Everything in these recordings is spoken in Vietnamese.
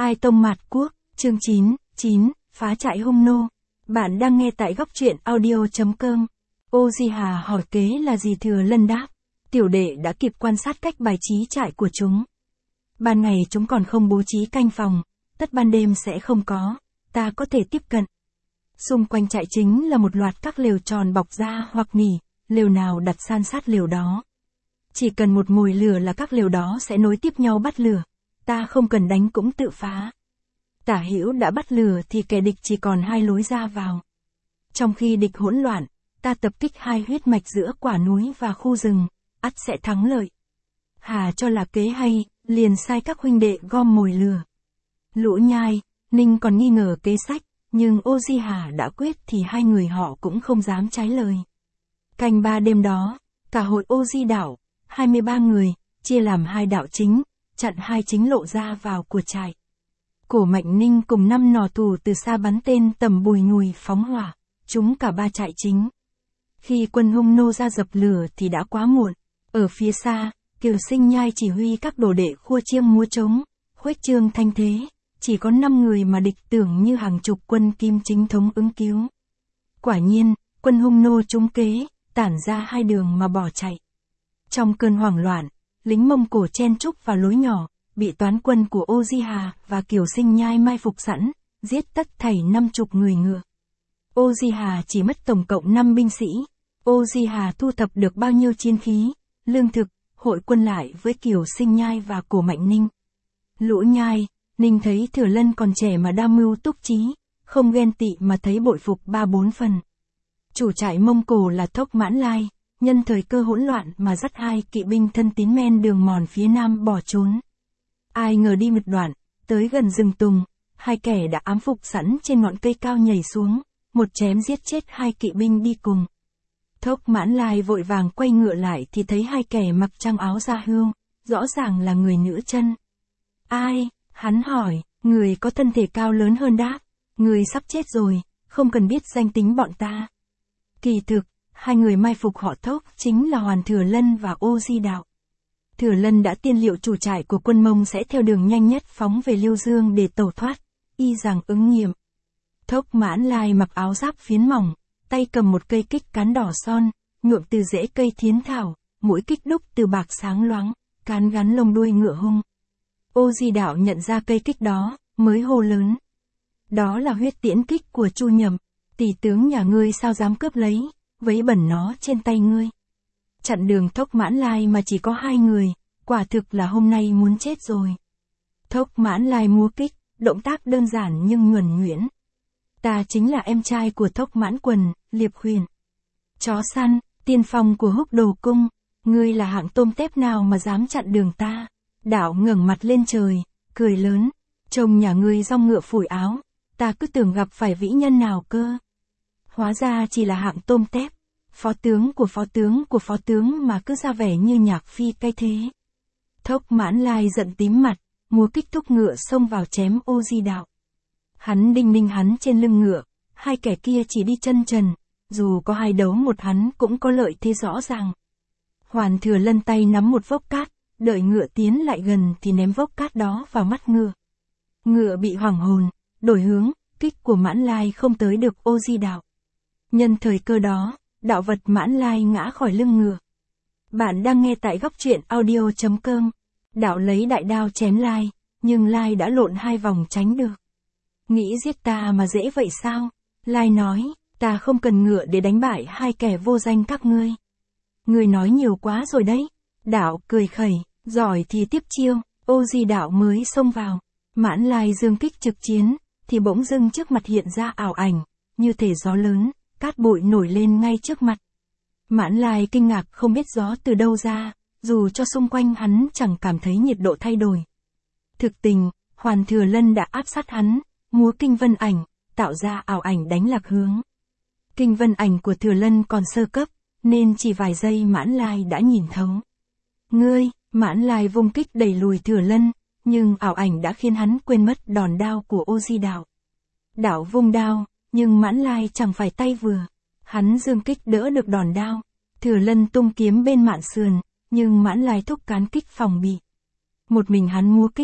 Khai tông mạt quốc, chương 9, phá trại hung nô. Bạn đang nghe tại góc truyện audio.com. Ô Di Hà hỏi kế là gì? Thừa Lân đáp. Tiểu đệ đã kịp quan sát cách bài trí trại của chúng. Ban ngày chúng còn không bố trí canh phòng, tất ban đêm sẽ không có, ta có thể tiếp cận. Xung quanh trại chính là một loạt các lều tròn bọc ra hoặc nghỉ, lều nào đặt san sát lều đó. Chỉ cần một mồi lửa là các lều đó sẽ nối tiếp nhau bắt lửa, ta không cần đánh cũng tự phá. Tả hữu đã bắt lửa thì kẻ địch chỉ còn hai lối ra vào. Trong khi địch hỗn loạn, ta tập kích hai huyết mạch giữa quả núi và khu rừng, ắt sẽ thắng lợi. Hà cho là kế hay, liền sai các huynh đệ gom mồi lửa. Lũ Nhai, Ninh còn nghi ngờ kế sách, nhưng Ô Di Hà đã quyết thì hai người họ cũng không dám trái lời. Canh ba đêm đó, cả hội Ô Di đảo, 23 người, chia làm hai đạo chính, chặn hai chính lộ ra vào của trại. Cổ Mạnh Ninh cùng 5 nỏ tù từ xa bắn tên tầm bùi nhùi phóng hỏa, trúng cả ba trại chính. Khi quân hung nô ra dập lửa thì đã quá muộn. Ở phía xa, Kiều Sinh Nhai chỉ huy các đồ đệ khua chiêng múa trống, khuếch trương thanh thế, chỉ có 5 người mà địch tưởng như hàng chục quân Kim chính thống ứng cứu. Quả nhiên, quân hung nô trúng kế, tản ra hai đường mà bỏ chạy. Trong cơn hoảng loạn, lính Mông Cổ chen trúc vào lối nhỏ, bị toán quân của Ô Di Hà và Kiều Sinh Nhai mai phục sẵn, giết tất thảy 50 người ngựa. Ô Di Hà chỉ mất tổng cộng 5 binh sĩ. Ô Di Hà thu thập được bao nhiêu chiến khí, lương thực, hội quân lại với Kiều Sinh Nhai và Cổ Mạnh Ninh. Lũ Nhai, Ninh thấy Thừa Lân còn trẻ mà đa mưu túc trí, không ghen tị mà thấy bội phục 3-4 phần. Chủ trại Mông Cổ là Thốc Mãn Lai, nhân thời cơ hỗn loạn mà dắt hai kỵ binh thân tín men đường mòn phía nam bỏ trốn. Ai ngờ đi một đoạn, tới gần rừng tùng, hai kẻ đã ám phục sẵn trên ngọn cây cao nhảy xuống, một chém giết chết hai kỵ binh đi cùng. Thốc Mãn Lai vội vàng quay ngựa lại thì thấy hai kẻ mặc trang áo da hươu, rõ ràng là người nữ chân. Ai? Hắn hỏi, người có thân thể cao lớn hơn đáp, người sắp chết rồi, không cần biết danh tính bọn ta. Kỳ thực, hai người mai phục họ Thốc chính là Hoàn Thừa Lân và Ô Di Đạo. Thừa Lân đã tiên liệu chủ trại của quân Mông sẽ theo đường nhanh nhất phóng về Liêu Dương để tẩu thoát, y rằng ứng nghiệm. Thốc Mãn Lai mặc áo giáp phiến mỏng, tay cầm một cây kích cán đỏ son, nhuộm từ rễ cây thiến thảo, mũi kích đúc từ bạc sáng loáng, cán gắn lông đuôi ngựa hung. Ô Di Đạo nhận ra cây kích đó, mới hô lớn. Đó là huyết tiễn kích của Chu Nhậm, tỷ tướng nhà ngươi sao dám cướp lấy, vấy bẩn nó trên tay ngươi. Chặn đường Thốc Mãn Lai mà chỉ có 2 người, quả thực là hôm nay muốn chết rồi. Thốc Mãn Lai múa kích, động tác đơn giản nhưng nhuần nhuyễn. Ta chính là em trai của Thốc Mãn Quần, Liệp Huyền. Chó săn, tiên phong của Húc Đồ Cung, ngươi là hạng tôm tép nào mà dám chặn đường ta? Đạo ngẩng mặt lên trời, cười lớn, trông nhà ngươi rong ngựa phủi áo, ta cứ tưởng gặp phải vĩ nhân nào cơ. Hóa ra chỉ là hạng tôm tép, phó tướng của phó tướng của phó tướng mà cứ ra vẻ như nhạc phi cay thế. Thốc Mãn Lai giận tím mặt, múa kích thúc ngựa xông vào chém Ô Di Đạo. Hắn đinh ninh hắn trên lưng ngựa, hai kẻ kia chỉ đi chân trần, dù có hai đấu một hắn cũng có lợi thế rõ ràng. Hoàn Thừa Lân tay nắm một vốc cát, đợi ngựa tiến lại gần thì ném vốc cát đó vào mắt ngựa. Ngựa bị hoảng hồn, đổi hướng, kích của Mãn Lai không tới được Ô Di Đạo. Nhân thời cơ đó, đạo vật Mãn Lai ngã khỏi lưng ngựa. Bạn đang nghe tại góc truyện audio.com. Đạo lấy đại đao chém Lai, nhưng Lai đã lộn 2 vòng tránh được. Nghĩ giết ta mà dễ vậy sao? Lai nói, ta không cần ngựa để đánh bại hai kẻ vô danh các ngươi. Ngươi nói nhiều quá rồi đấy. Đạo cười khẩy, giỏi thì tiếp chiêu. Ô Di Đạo mới xông vào. Mãn Lai dương kích trực chiến, thì bỗng dưng trước mặt hiện ra ảo ảnh, như thể gió lớn, cát bụi nổi lên ngay trước mặt. Mãn Lai kinh ngạc không biết gió từ đâu ra, dù cho xung quanh hắn chẳng cảm thấy nhiệt độ thay đổi. Thực tình, Hoàn Thừa Lân đã áp sát hắn, múa kinh vân ảnh, tạo ra ảo ảnh đánh lạc hướng. Kinh vân ảnh của Thừa Lân còn sơ cấp, nên chỉ vài giây Mãn Lai đã nhìn thấu. Ngươi, Mãn Lai vung kích đẩy lùi Thừa Lân, nhưng ảo ảnh đã khiến hắn quên mất đòn đao của Ô Di Đạo. Đạo vung đao, nhưng Mãn Lai chẳng phải tay vừa. Hắn dương kích đỡ được đòn đao. Thừa Lân tung kiếm bên mạn sườn, nhưng Mãn Lai thúc cán kích phòng bị. Một mình hắn múa kích,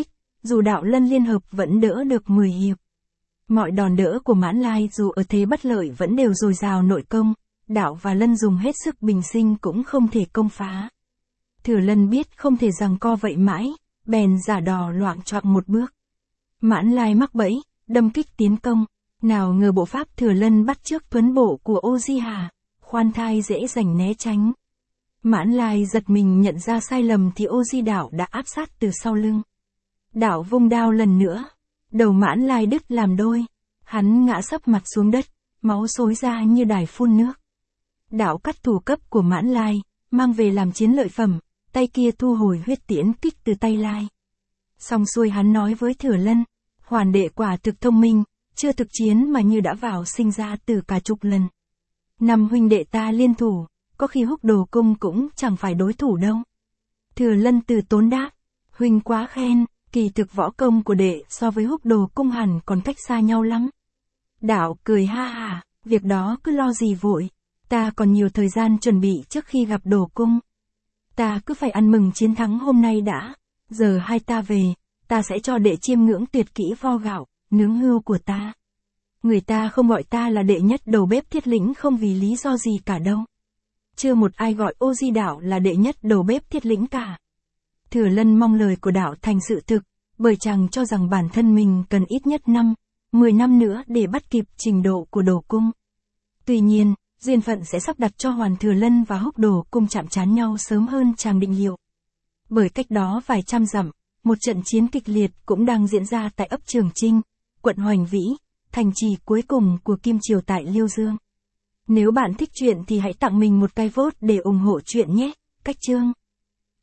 dù đạo Lân liên hợp vẫn đỡ được 10 hiệp. Mọi đòn đỡ của Mãn Lai dù ở thế bất lợi vẫn đều dồi dào nội công, đạo và Lân dùng hết sức bình sinh cũng không thể công phá. Thừa Lân biết không thể giằng co vậy mãi, bèn giả đò loạng choạng một bước. Mãn Lai mắc bẫy, đâm kích tiến công, nào ngờ bộ pháp Thừa Lân bắt chước tuấn bộ của Ô Di Hà, khoan thai dễ dành né tránh. Mãn Lai giật mình nhận ra sai lầm thì Ô Di Đạo đã áp sát từ sau lưng. Đạo vung đao lần nữa, đầu Mãn Lai đứt làm đôi, hắn ngã sấp mặt xuống đất, máu xối ra như đài phun nước. Đạo cắt thủ cấp của Mãn Lai, mang về làm chiến lợi phẩm, tay kia thu hồi huyết tiễn kích từ tay Lai. Xong xuôi hắn nói với Thừa Lân, Hoàn đệ quả thực thông minh, chưa thực chiến mà như đã vào sinh ra từ cả chục lần. 5 huynh đệ ta liên thủ, có khi Húc Đồ Cung cũng chẳng phải đối thủ đâu. Thừa Lân từ tốn đáp, huynh quá khen, kỳ thực võ công của đệ so với Húc Đồ Cung hẳn còn cách xa nhau lắm. Đạo cười ha hả, việc đó cứ lo gì vội, ta còn nhiều thời gian chuẩn bị trước khi gặp Đồ Cung. Ta cứ phải ăn mừng chiến thắng hôm nay đã, giờ hai ta về, ta sẽ cho đệ chiêm ngưỡng tuyệt kỹ vo gạo, nướng hươu của ta. Người ta không gọi ta là đệ nhất đầu bếp Thiết Lĩnh không vì lý do gì cả đâu. Chưa một ai gọi Ô Di Đạo là đệ nhất đầu bếp Thiết Lĩnh cả. Thừa Lân mong lời của đạo thành sự thực, bởi chàng cho rằng bản thân mình cần ít nhất 10 năm nữa để bắt kịp trình độ của Đồ Cung. Tuy nhiên, duyên phận sẽ sắp đặt cho Hoàn Thừa Lân và Húc Đồ Cung chạm trán nhau sớm hơn chàng định liệu. Bởi cách đó vài trăm dặm, một trận chiến kịch liệt cũng đang diễn ra tại ấp Trường Trinh, quận Hoành Vĩ, thành trì cuối cùng của Kim Triều tại Liêu Dương. Nếu bạn thích truyện thì hãy tặng mình một cái vote để ủng hộ truyện nhé. Cách chương